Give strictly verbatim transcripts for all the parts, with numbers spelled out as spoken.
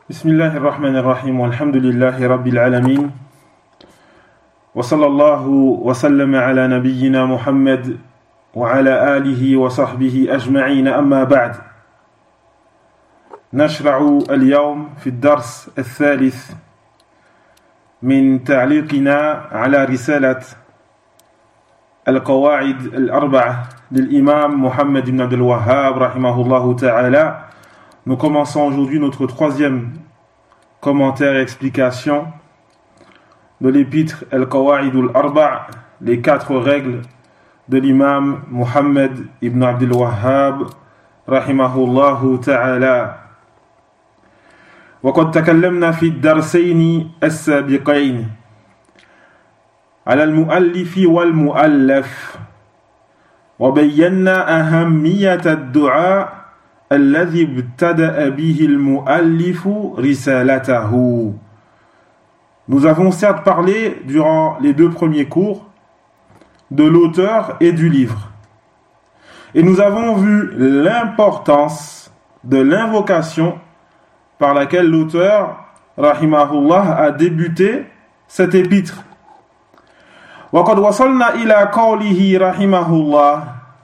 بسم الله الرحمن الرحيم والحمد لله رب العالمين وصلى الله وسلم على نبينا محمد وعلى آله وصحبه أجمعين أما بعد نشرع اليوم في الدرس الثالث من تعليقنا على رسالة القواعد الأربعة للإمام محمد بن عبد الوهاب رحمه الله تعالى. Nous commençons aujourd'hui notre troisième commentaire et explication de l'épître Al-Qawa'id al-Arba', les quatre règles de l'imam Muhammad ibn Abdul Wahhab rahimahullahu ta'ala. وقد تكلمنا في الدرسين السابقين على المؤلف والمؤلف وبينا أهمية الدعاء الذي ابتدأ به المؤلف رسالته. Nous avons certes parlé durant les deux premiers cours de l'auteur et du livre. Et nous avons vu l'importance de l'invocation par laquelle l'auteur, rahimahullah, a débuté cet épître. وقد وصلنا إلى قوله رحمه الله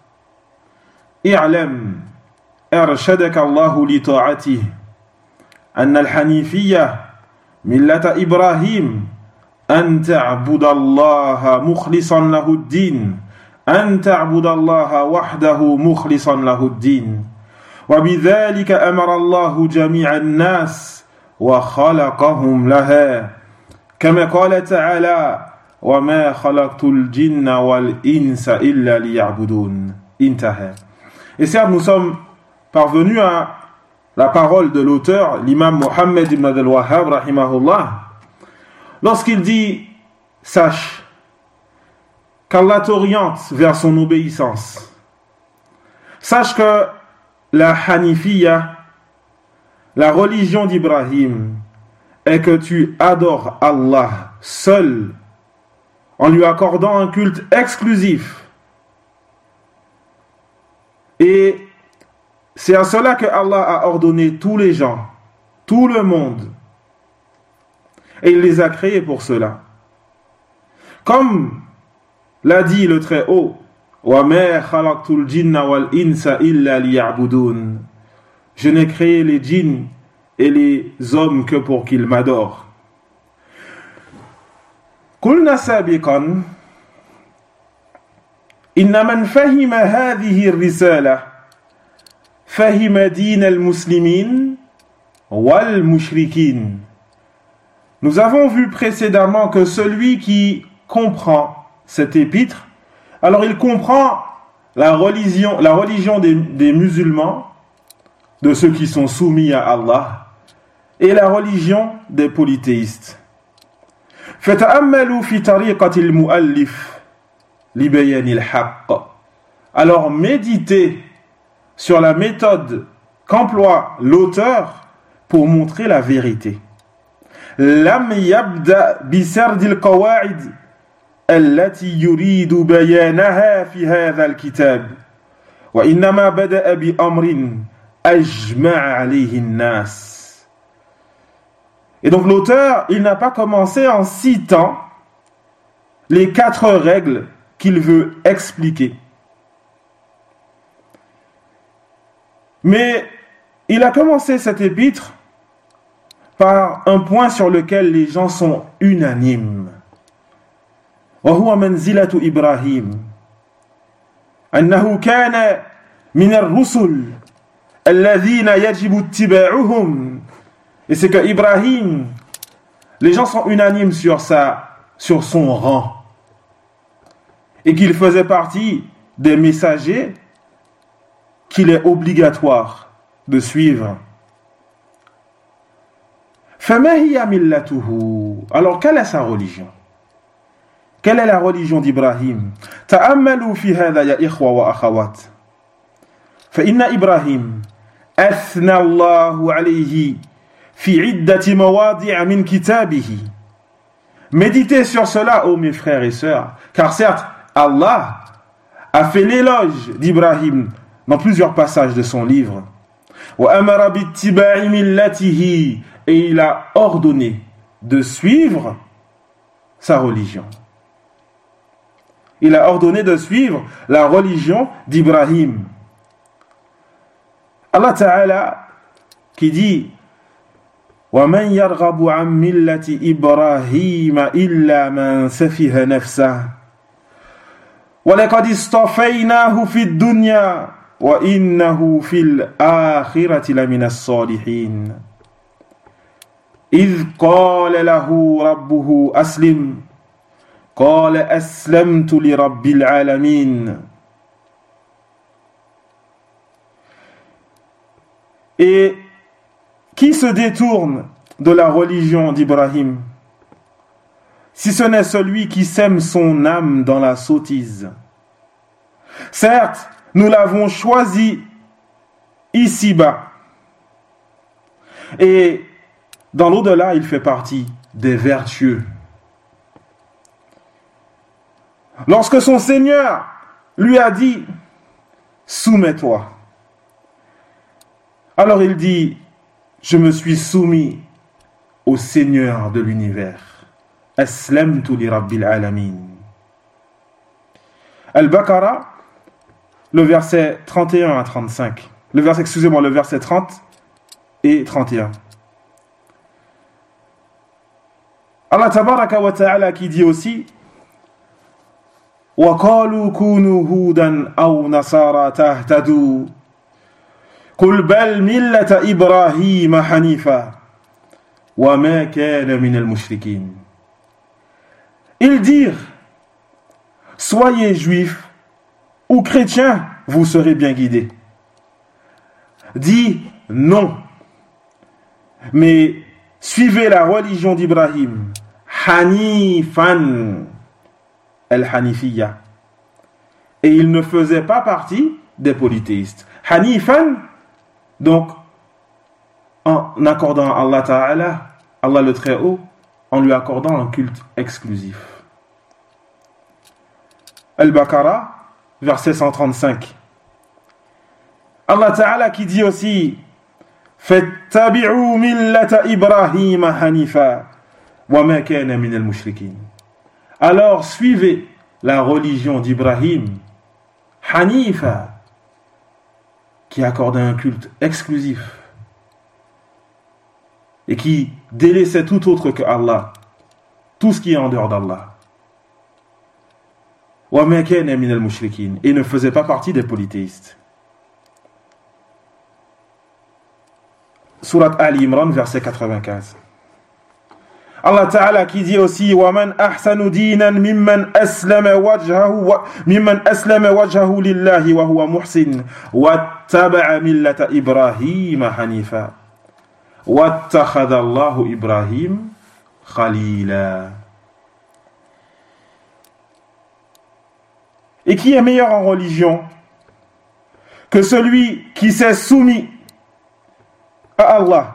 اعلم أرشدك الله لطاعته أن الحنيفية ملة إبراهيم أن تعبد الله مخلصا له الدين أن تعبد الله وحده مخلصا له الدين وبذلك أمر الله جميع الناس وخلقهم لها كما قال تعالى وما خلقت الجن والإنس إلا ليعبدون انتهى. Et certes, nous sommes parvenus à la parole de l'auteur, l'imam Muhammad ibn Abdul Wahhab rahimahullah, lorsqu'il dit sache qu'Allah t'oriente vers son obéissance, sache que la Hanifiyya, la religion d'Ibrahim, est que tu adores Allah seul en lui accordant un culte exclusif. Et c'est à cela que Allah a ordonné tous les gens, tout le monde. Et il les a créés pour cela. Comme l'a dit le Très-Haut, وَمَا خَلَقْتُ الْجِنَّ وَالْإِنسَ إِلَّا لِيَعْبُدُونَ. Je n'ai créé les djinns et les hommes que pour qu'ils m'adorent. قلنا سابقا إن من فهم هذه الرسالة فهم دين المسلمين والمشركين. Nous avons vu précédemment que celui qui comprend cet épître, alors il comprend la religion, la religion des, des musulmans, de ceux qui sont soumis à Allah, et la religion des polythéistes. فتأملوا في طريقة المؤلف لبيان الحق. Alors méditez sur la méthode qu'emploie l'auteur pour montrer la vérité. لم يبدأ بسرد القواعد التي يريد بيانها في هذا الكتاب وإنما بدأ بأمر أجمع عليه الناس. Et donc l'auteur, il n'a pas commencé en citant les quatre règles qu'il veut expliquer. Mais il a commencé cet épître par un point sur lequel les gens sont unanimes. وهو منزلة إبراهيم أنه كان من الرسل الذين يجب اتباعهم. Et c'est que Ibrahim, les gens sont unanimes sur sa, sur son rang, et qu'il faisait partie des messagers qu'il est obligatoire de suivre. فما هي ملته. Alors quelle est sa religion? Quelle est la religion d'Ibrahim? تأملوا في هذا يا إخوة وأخوات. فإن إبراهيم أثنى الله عليه في عدة مواضع من كتابه. Méditez sur cela, ô mes frères et sœurs, car certes, Allah a fait l'éloge d'Ibrahim dans plusieurs passages de son livre. وأمر باتباع ملته et il a ordonné de suivre sa religion. Il a ordonné de suivre la religion d'Ibrahim. Allah Ta'ala qui dit وَمَنْ يَرْغَبُ عَنْ مِلَّةِ إِبْرَاهِيمَ إِلَّا مَنْ سَفِهَ نَفْسَهُ وَلَقَدِ اصْطَفَيْنَاهُ فِي الدُّنْيَا وَإِنَّهُ فِي الْآخِرَةِ لَمِنَ الصَّالِحِينَ إِذْ قَالَ لَهُ رَبُّهُ أَسْلِمْ قَالَ أَسْلَمْتُ لِرَبِّ الْعَالَمِينَ. Et qui se détourne de la religion d'Ibrahim, si ce n'est celui qui sème son âme dans la sottise? Certes, nous l'avons choisi ici-bas, et dans l'au-delà, il fait partie des vertueux. Lorsque son Seigneur lui a dit « Soumets-toi », alors il dit « Je me suis soumis au Seigneur de l'univers. Aslamtu li rabbil alamin ». Al-Baqarah, le verset trente et un à trente-cinq. Le verset, excusez-moi, le verset trente et trente et un. Allah tabaraka wa ta'ala qui dit aussi وَقَالُوا كُونُوا هُودًا أَوْ نَصَارَى تَهْتَدُوا قُلْ بَلْ مِلَّةَ إِبْرَاهِيمَ حَنِيفًا وَمَا كَانَ مِنَ الْمُشْرِكِينَ. Ils dirent: soyez juifs ou chrétiens, vous serez bien guidés. Dis non, mais suivez la religion d'Ibrahim, Hanifan, al-Hanifiyya. Et il ne faisait pas partie des polythéistes. Hanifan, donc, en accordant à Allah Ta'ala, Allah le Très-Haut, en lui accordant un culte exclusif. Al-Baqarah, verset cent trente-cinq. Allah Ta'ala qui dit aussi فَاتَّبِعُوا مِلَّةَ إِبْرَاهِيمَ حَنِيفًا وَمَا كَانَ مِنَ الْمُشْرِكِينَ. Alors suivez la religion d'Ibrahim, Hanifa, qui accordait un culte exclusif et qui délaissait tout autre que Allah, tout ce qui est en dehors d'Allah. وَمَا كَانَ مِنَ الْمُشْرِكِينَ, et ne faisait pas partie des polythéistes. Surat Ali Imran, verset quatre-vingt-quinze. Allah Ta'ala qui dit aussi وَمَنْ أَحْسَنُ دِينًا مِمَّنْ أَسْلَمَ وَجْهَهُ مِمَّنْ أَسْلَمَ وَجْهَهُ لِلَّهِ وَهُوَ مُحْسِنٌ وَاتَّبَعَ مِلَّةَ إِبْرَاهِيمَ حَنِيفًا وَاتَّخَذَ اللَّهُ إِبْرَاهِيمَ خَلِيلًا. Et qui est meilleur en religion que celui qui s'est soumis à Allah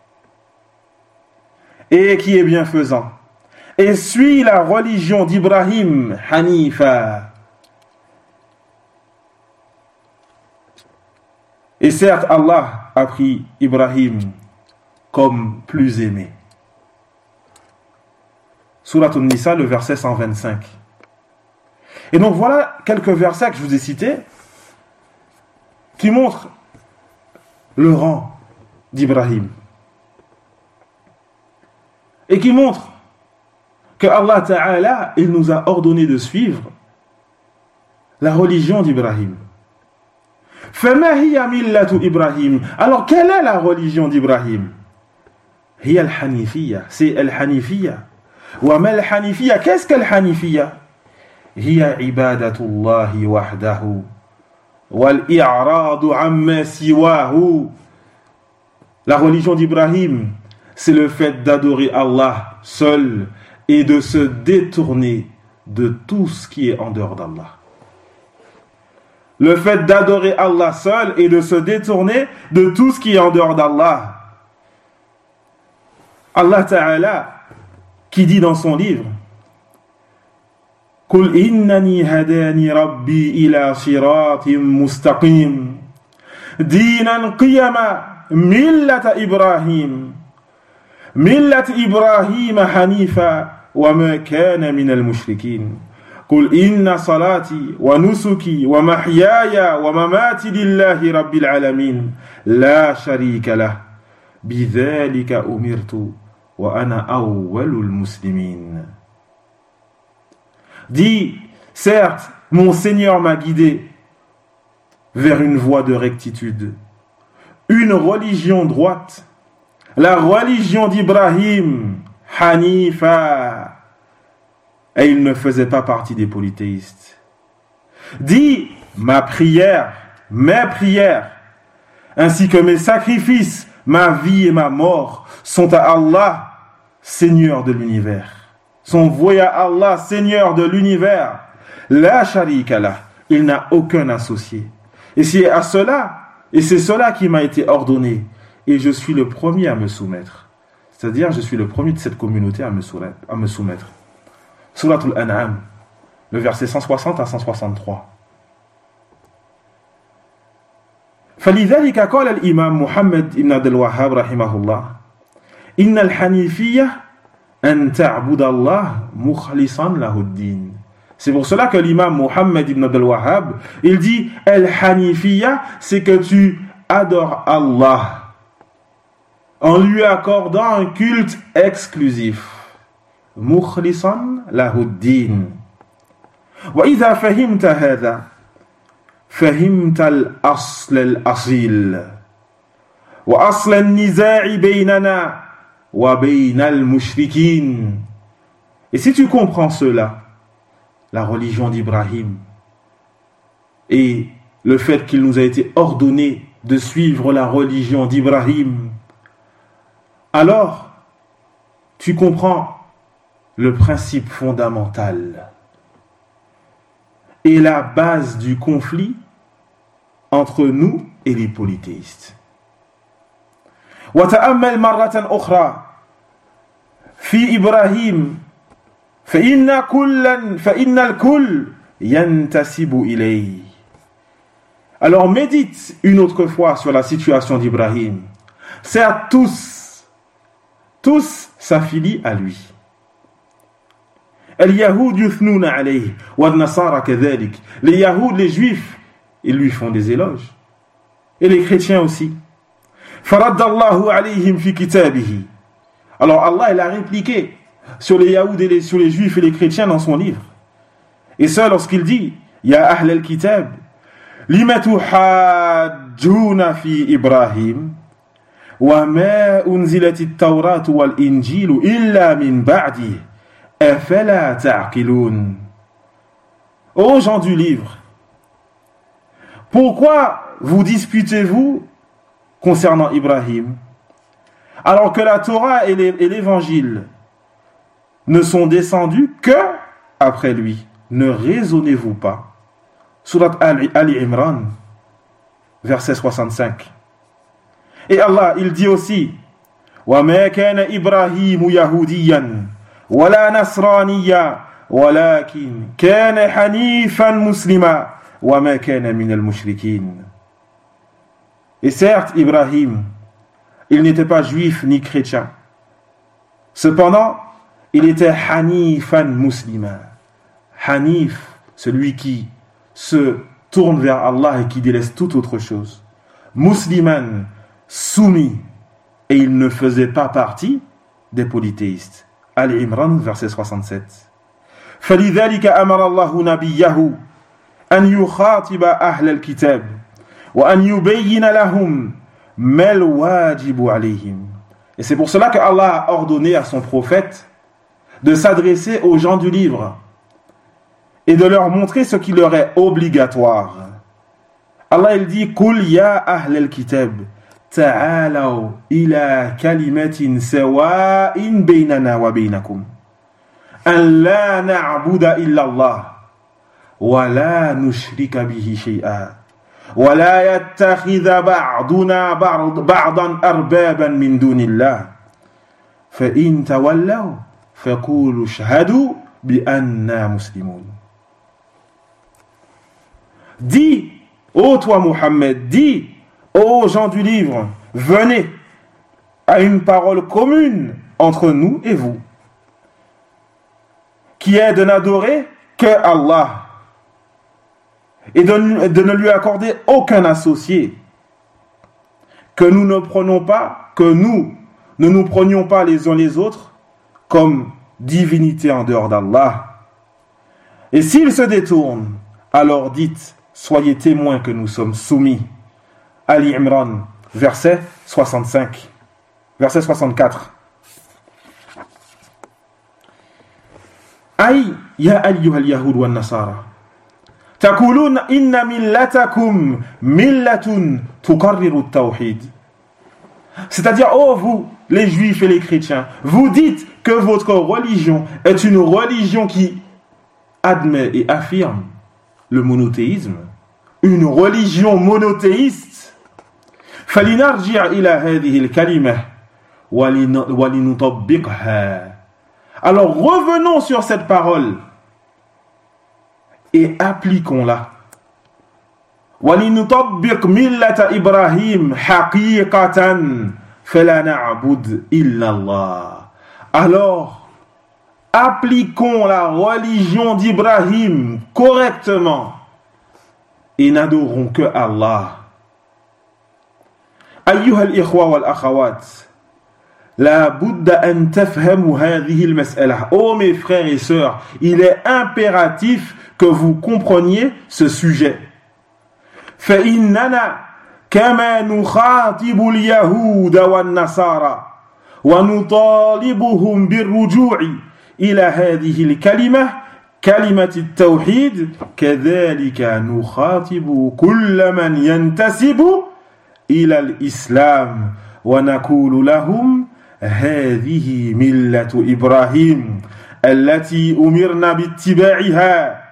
et qui est bienfaisant et suit la religion d'Ibrahim, Hanifa. Et certes, Allah a pris Ibrahim comme plus aimé. Surat An-Nisa, le verset cent vingt-cinq. Et donc voilà quelques versets que je vous ai cités qui montrent le rang d'Ibrahim et qui montrent que Allah Ta'ala, il nous a ordonné de suivre la religion d'Ibrahim. فَمَا هِيَ مِلَّةُ إِبْرَاهِيمَ. Alors quelle est la religion d'Ibrahim? هي الحنيفية, c'est الحنيفية. وما الحنيفية, qu'est-ce que الحنيفية? هي عبادة الله وحده والإعراض عما سواه. La religion d'Ibrahim, c'est le fait d'adorer Allah seul et de se détourner de tout ce qui est en dehors d'Allah. Le fait d'adorer Allah seul et de se détourner de tout ce qui est en dehors d'Allah. Allah Ta'ala qui dit dans son livre قُلْ إِنَّنِي هَدَانِي رَبِّي إِلَى صِرَاطٍ مُسْتَقِيمٍ دِينًا قِيَمًا مِلَّةَ إِبْرَاهِيمَ ملة إبراهيم حنيفا وما كان من المشركين قل إن صلاتي ونسكي ومحياي ومماتي لله رب العالمين لا شريك له بذلك أمرت وأنا أول المسلمين. Dis, certes, mon Seigneur m'a guidé vers une voie de rectitude, une religion droite, la religion d'Ibrahim, Hanifa, et il ne faisait pas partie des polythéistes. Dis, ma prière, mes prières, ainsi que mes sacrifices, ma vie et ma mort sont à Allah, Seigneur de l'univers. Sont voués à Allah, Seigneur de l'univers. La sharika lah, il n'a aucun associé. Et c'est à cela, et c'est cela qui m'a été ordonné. Et je suis le premier à me soumettre. C'est-à-dire, je suis le premier de cette communauté à me soumettre. À me soumettre. Surat al-An'am, le verset cent soixante à cent soixante-trois. فلذلك قال الإمام محمد بن عبد الوهاب رحمه الله إن الحنيفية أن تعبد الله مخلصا له الدين. C'est pour cela que l'imam Muhammad ibn Abdul Wahhab, il dit Al-Hanifiya, c'est que tu adores Allah en lui accordant un culte exclusif. Mukhlisan lahuddin. Wa idha fahimta hadha, fahimta al-asl al-asil. Wa asl al-niza'i baynana wa bayna al-mushrikin. Et si tu comprends cela, la religion d'Ibrahim et le fait qu'il nous a été ordonné de suivre la religion d'Ibrahim, alors tu comprends le principe fondamental et la base du conflit entre nous et les polythéistes. وتأمل مرة أخرى في إبراهيم فإن كلا فإن الكل ينتسب إليه. Alors médite une autre fois sur la situation d'Ibrahim. Certes, tous, tous s'affilient à lui. اليهود يثنون عليه والنصارى كذلك. Les Yahoud, les Juifs, ils lui font des éloges. Et les chrétiens aussi. فرد الله عليهم في كتابه. Alors Allah, il a répliqué sur les Yahoud et les, sur les Juifs et les chrétiens dans son livre. Et ça lorsqu'il dit Ya ahl al-kitab lima tuhajjuna fi Ibrahim wa ma unzilat at-tawrat wal-injil illa min ba'di afala ta'qilun. Ô gens du livre, pourquoi vous disputez-vous concernant Ibrahim alors que la Torah et l'évangile ne sont descendus que après lui? Ne raisonnez-vous pas? Surat Ali Imran, verset soixante-cinq. Et Allah, il dit aussi وَمَا كَانَ إِبْرَاهِيمُ يَهُودِيًّا وَلَا نَصْرَانِيًّا وَلَكِنْ كَانَ حَنِيفًا مُسْلِمًا وَمَا كَانَ مِنَ الْمُشْرِكِينَ. Et certes, Ibrahim, il n'était pas juif ni chrétien. Cependant, il était hanifan muslima. Hanif, celui qui se tourne vers Allah et qui délaisse toute autre chose. Musliman, soumis, et il ne faisait pas partie des polythéistes. Al-Imran, verset soixante-sept. فلذلك أمر الله نبيه أن يخاطب أهل الكتاب وأن يبين لهم ما الواجب عليهم. Et c'est pour cela que Allah a ordonné à son prophète de s'adresser aux gens du livre et de leur montrer ce qui leur est obligatoire. Allah il dit Qul ya ahl al-kitab ta'alaw ila kalimatin sawa'in baynana wa baynakum an la na'buda illa Allah wa la nushrika bihi shay'an wa la yattakhidha ba'duna ba'dan arbaban min dunillah fa in tawallaw faqulu shahadu bi anna muslimun. Dis, ô toi Mohammed, dis, ô gens du livre, venez à une parole commune entre nous et vous, qui est de n'adorer que Allah et de, de ne lui accorder aucun associé, que nous ne prenons pas, que nous ne nous prenions pas les uns les autres comme divinité en dehors d'Allah. Et s'ils se détournent, alors dites, soyez témoins que nous sommes soumis. Ali Imran, verset soixante-cinq, verset soixante-quatre. Aïe, ya ayyuhal yahud wa nasara, taqulun inna millatakum millatun tuqarriru at-tawhid. C'est-à-dire, oh vous, les juifs et les chrétiens, vous dites que votre religion est une religion qui admet et affirme le monothéisme, une religion monothéiste. فلنرجع إلى هذه الكلمة ولنطبقها. Alors revenons sur cette parole et appliquons-la. ولنطبق ملة إبراهيم حقيقة فلا نعبد إلا الله. Alors appliquons la religion d'Ibrahim correctement et n'adorons que Allah. أيها الإخوة والأخوات, لا بد أن تفهموا هذه المسألة. Oh mes frères et sœurs, il est impératif que vous compreniez ce sujet. فإننا كما نخاطب اليهود والنصارى ونطالبهم بالرجوع إلى هذه الكلمة كلمة التوحيد كذلك نخاطب كل من ينتسب إلى الإسلام ونقول لهم هذه ملة إبراهيم التي أمرنا باتباعها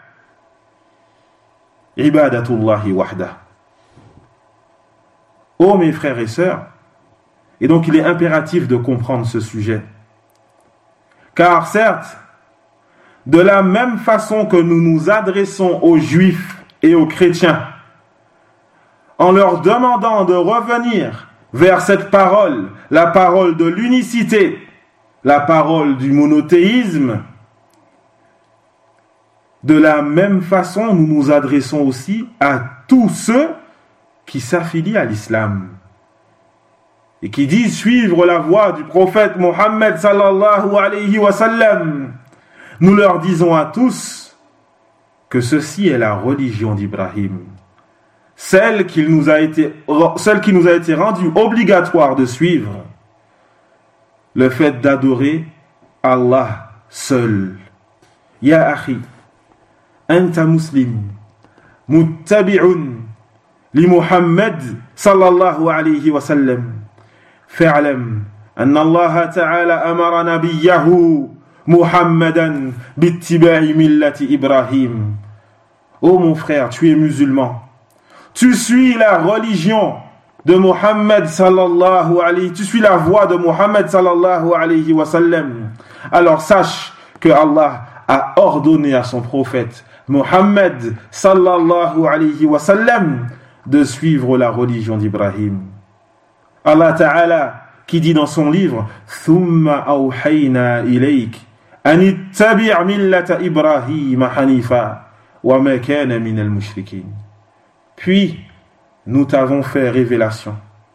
عبادة الله وحده. Oh mes frères et sœurs, et donc il est impératif de comprendre ce sujet. Car certes, de la même façon que nous nous adressons aux juifs et aux chrétiens, en leur demandant de revenir vers cette parole, la parole de l'unicité, la parole du monothéisme, de la même façon, nous nous adressons aussi à tous ceux qui s'affilient à l'islam et qui disent suivre la voie du prophète Mohammed sallallahu alayhi wa sallam. Nous leur disons à tous que ceci est la religion d'Ibrahim, celle qui nous a été, celle qui nous a été rendue obligatoire de suivre, le fait d'adorer Allah seul. Ya akhi, anta muslim, muttabi'un li Muhammad sallallahu alayhi wa sallam. Fa'lam anna Allah ta'ala amara nabiyahu Muhammadan bittiba'i millati Ibrahim. Oh mon frère, tu es musulman. Tu suis la religion de Muhammad sallallahu alayhi, tu suis la voie de Muhammad sallallahu alayhi wa sallam. Alors sache que Allah a ordonné à son prophète Muhammad sallallahu alayhi wa sallam de suivre la religion d'Ibrahim. Allah Ta'ala qui dit dans son livre Thumma awhayna ilayk an ittabi' millata Ibrahim hanifa wa ma kana min al-mushrikin. Puis nous t'avons fait révélation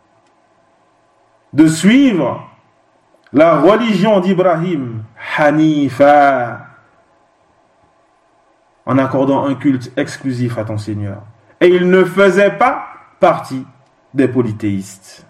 de suivre la religion d'Ibrahim hanifa, en accordant un culte exclusif à ton Seigneur. Et il ne faisait pas partie des polythéistes.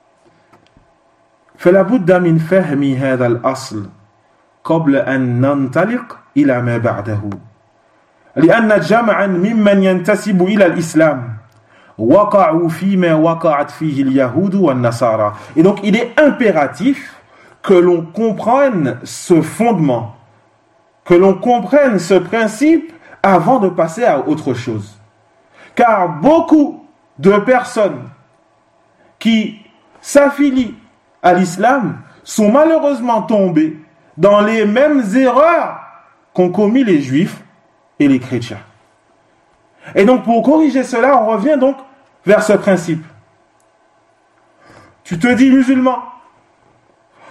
فلا بد من فهم هذا الأصل قبل أن ننطلق إلى ما بعده لأن جمعا ممن ينتسب إلى الإسلام وقعوا فيما وقعت فيه اليهود والنصارى. Et donc il est impératif que l'on comprenne ce fondement, que l'on comprenne ce principe avant de passer à autre chose. Car beaucoup de personnes qui s'affilient à l'islam sont malheureusement tombées dans les mêmes erreurs qu'ont commis les juifs et les chrétiens. Et donc pour corriger cela, on revient donc vers ce principe. Tu te dis musulman,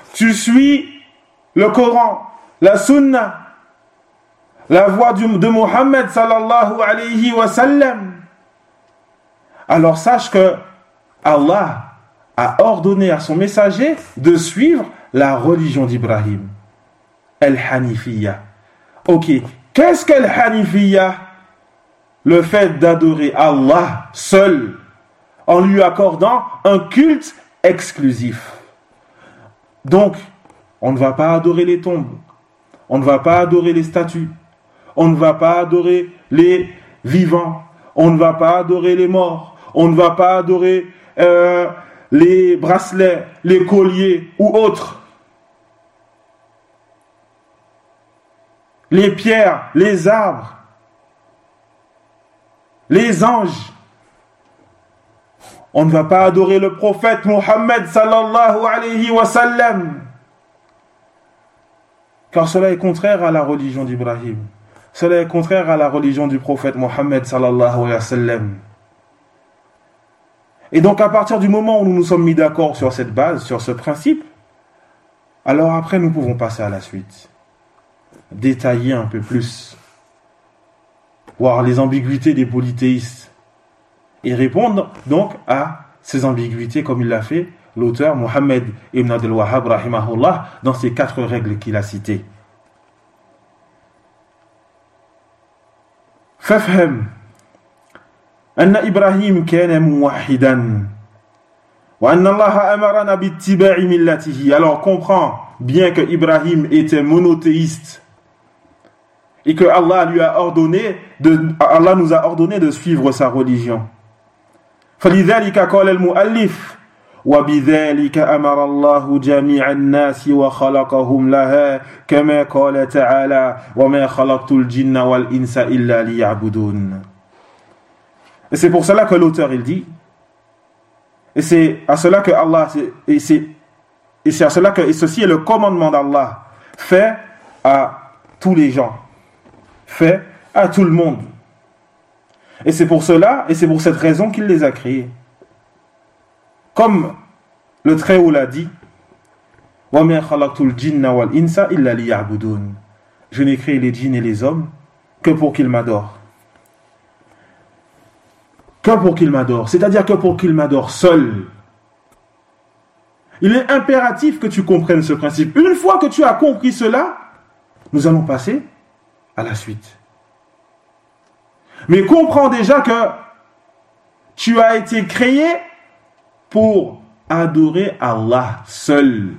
tu suis le Coran, la Sunna, la voix de Muhammad sallallahu alayhi wa sallam, alors sache que Allah a ordonné à son messager de suivre la religion d'Ibrahim, Al-Hanifiyya. Ok, qu'est-ce que Al-Hanifiyya? Le fait d'adorer Allah seul, en lui accordant un culte exclusif. Donc, on ne va pas adorer les tombes, on ne va pas adorer les statues, on ne va pas adorer les vivants, on ne va pas adorer les morts, on ne va pas adorer euh, les bracelets, les colliers ou autres. Les pierres, les arbres, les anges. On ne va pas adorer le prophète Muhammad sallallahu alayhi wa sallam, car cela est contraire à la religion d'Ibrahim. Cela est contraire à la religion du prophète Muhammad sallallahu alayhi wa sallam. Et donc à partir du moment où nous nous sommes mis d'accord sur cette base, sur ce principe, alors après nous pouvons passer à la suite. Détailler un peu plus, voir les ambiguïtés des polythéistes et répondre donc à ces ambiguïtés comme il l'a fait l'auteur Muhammad ibn Abdul Wahhab rahimahullah dans ces quatre règles qu'il a citées. فافهم أن إبراهيم كان موحدا وأن الله أمرنا باتباع ملته. Alors comprends bien que Ibrahim était monothéiste et que Allah lui a ordonné de, Allah nous a ordonné de suivre sa religion. فلذلك قال المؤلف وبذلك أمر الله جميع الناس وخلقهم لها كما قال تعالى وما خلقت الجن والإنس إلا ليعبدون. Et c'est pour cela que l'auteur il dit, et c'est à cela que Allah, et c'est, et c'est à cela que, et ceci est le commandement d'Allah fait à tous les gens, fait à tout le monde. Et c'est pour cela, et c'est pour cette raison qu'il les a créés. Comme le Très-Haut l'a dit, وَمَا خَلَقْتُ الْجِنَّ وَالْإِنسَ إِلَّا لِيَعْبُدُونَ. Je n'ai créé les djinns et les hommes que pour qu'ils m'adorent. Que pour qu'ils m'adorent, c'est-à-dire que pour qu'ils m'adorent seuls. Il est impératif que tu comprennes ce principe. Une fois que tu as compris cela, nous allons passer à la suite. Mais comprends déjà que tu as été créé pour adorer Allah seul.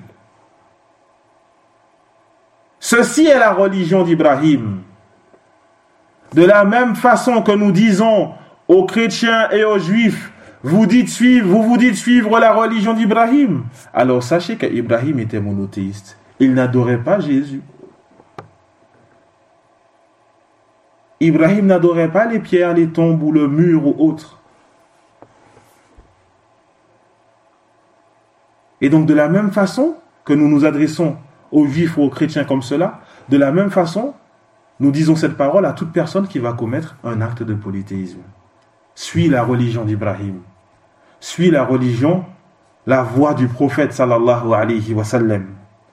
Ceci est la religion d'Ibrahim. De la même façon que nous disons aux chrétiens et aux juifs, vous dites suivre, vous vous dites suivre la religion d'Ibrahim. Alors sachez qu'Ibrahim était monothéiste. Il n'adorait pas Jésus. Ibrahim n'adorait pas les pierres, les tombes ou le mur ou autre. Et donc de la même façon que nous nous adressons aux juifs ou aux chrétiens comme cela, de la même façon, nous disons cette parole à toute personne qui va commettre un acte de polythéisme. Suis la religion d'Ibrahim. Suis la religion, la voie du prophète sallallahu alayhi wa sallam.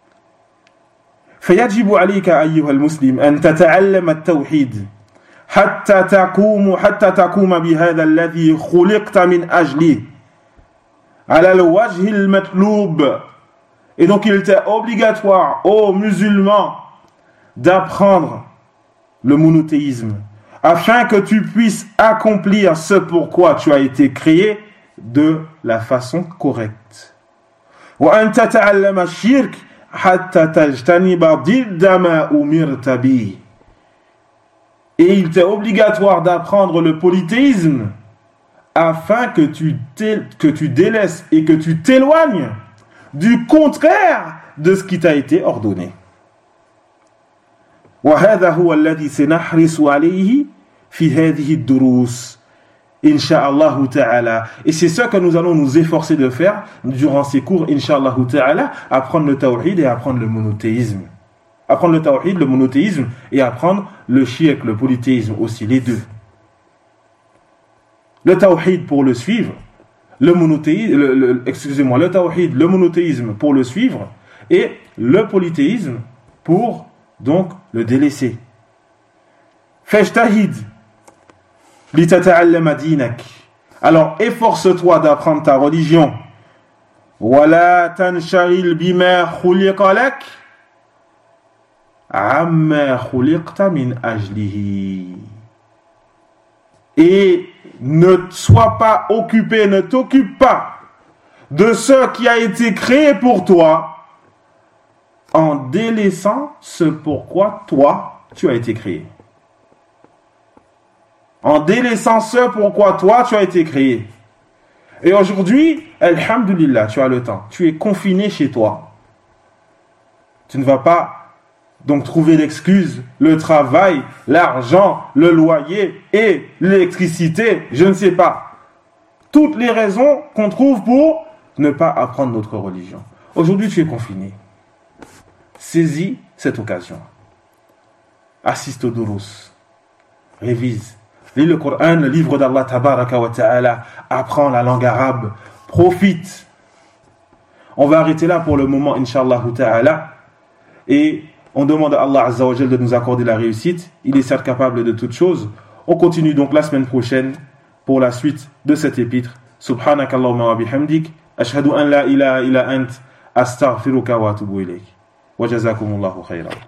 فيجب عليك أيها المسلم أن تتعلم التوحيد حتى تقوم حتى تقوم بهذا الذي خلقت من أجله على الوجه المطلوب. Et donc il était obligatoire aux musulmans d'apprendre le monothéisme afin que tu puisses accomplir ce pourquoi tu as été créé de la façon correcte. وأن تتعلم الشرك حتى تجتنب ضد ما أمرت به. Et il t'est obligatoire d'apprendre le polythéisme afin que tu, que tu délaisses et que tu t'éloignes du contraire de ce qui t'a été ordonné. وهذا هو الذي سنحرص عليه في هذه الدروس إن شاء الله تعالى. Et c'est ce que nous allons nous efforcer de faire durant ces cours, Inch'Allah ta'ala, apprendre le tawhid et apprendre le monothéisme. Apprendre le tawhid, le monothéisme, et apprendre le shirk, le polythéisme aussi, les deux. Le tawhid pour le suivre, le monothéisme, le, le, excusez-moi, le tawhid, le monothéisme pour le suivre, et le polythéisme pour donc le délaisser. Fajtahid litata'allama dinak. Alors efforce-toi d'apprendre ta religion. Wala tanshagil bima khuliqa lak amma khuliqta min ajlihi. Et ne sois pas occupé, ne t'occupe pas de ce qui a été créé pour toi en délaissant ce pourquoi toi tu as été créé. En délaissant ce pourquoi toi tu as été créé. Et aujourd'hui, alhamdulillah, tu as le temps. Tu es confiné chez toi. Tu ne vas pas donc trouver l'excuse, le travail, l'argent, le loyer et l'électricité, je ne sais pas. Toutes les raisons qu'on trouve pour ne pas apprendre notre religion. Aujourd'hui, tu es confiné. Saisis cette occasion. Assiste au durus. Révise. Lis le Coran, le livre d'Allah Tabaraka wa Ta'ala. Apprends la langue arabe. Profite. On va arrêter là pour le moment, Inch'Allah Ta'ala. Et on demande à Allah Azza wa Jal de nous accorder la réussite. Il est certes capable de toutes choses. On continue donc la semaine prochaine pour la suite de cet épître. Subhanakallahumma wa bihamdik. Ashhadu an la ilaha illa ant. Astaghfiruka wa atubu ilayk. Wa jazakumullahu khayran.